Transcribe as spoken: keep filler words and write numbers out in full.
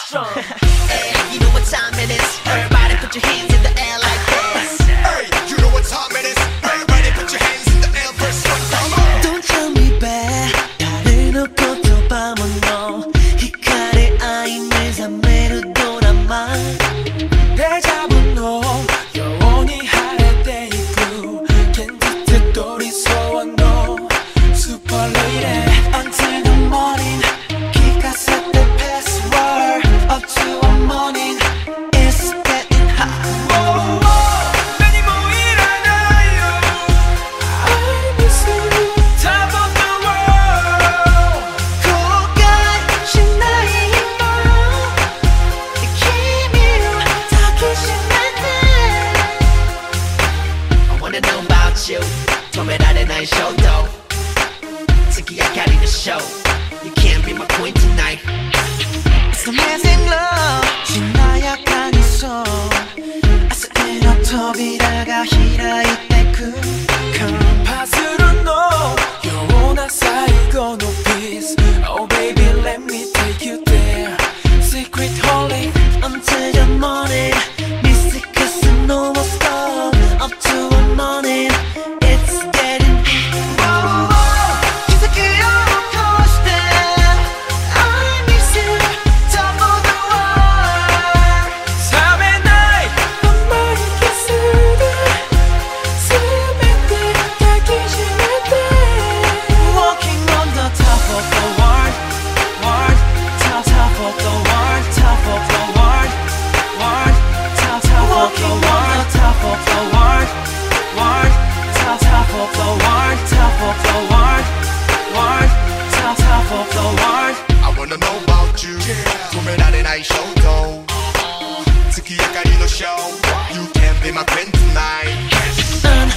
strong. Hey, you know what time it is. Everybody put your hands in the air like this. Hey, you know what time it is. Everybody put your hands in the air. First one, come on. Don't tell me back. 나를 놓고 또 밤은 너. 히카리 아이를 잠매로 돌아만. 대잡은 너 영원히 하래 day blue. 캔디 뜻돌이 소원 너. Super lady until the morning. 기가 set the password up to a morning. It's getting hot. Whoa, whoa, many more 일어나요. I miss you, top of the world. 고가신 나의 힘으로 이 기미로 닿기 시작할 때. I wanna know about you. 도매라는 나의 쇼도 특이한 가리는 show. You can't be my queen tonight. It's amazing love. 신나약한 이 손. 아스테로扉が開いてく. 파스로 너 영원한 사이고 no peace. Oh baby let me take you there. Secret holy Until the morning. Mystic kiss no more stop. Up to the morning. It's getting whoa, whoa. 기색이어놓고 싶대. I miss you. Top of the world. 밤의 night 한마디 키스를 스멜 때 닿기 싫을 때. Walking on the top of the world. World. Top, top of the world. Top of the world. World. Top, top of the world. Top of the world. World. Top, top of the world. Top of the world. World. Top, top of the world. I wanna know about you. 도매라는 나의 쇼도 특이한 가리는 show. You can be my queen tonight. 난